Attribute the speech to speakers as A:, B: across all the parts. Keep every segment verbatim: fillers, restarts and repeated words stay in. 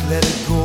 A: let it go.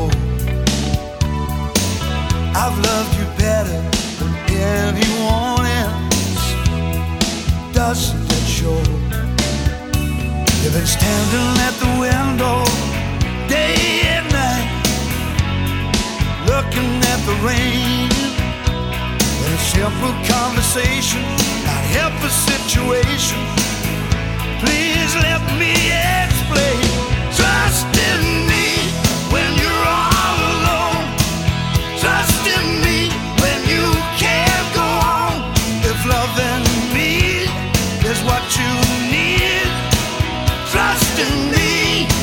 A: I've loved you better than anyone else. Doesn't it show? You've been standing at the window day and night, looking at the rain. In a simple conversation, not help a situation. Please let me explain. Trust in me when you're all alone. Trust in me when you can't go on. If loving me is what you need, trust in me.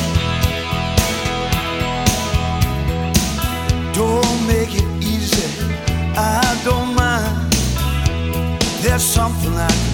A: Don't make it easy, I don't mind. There's something I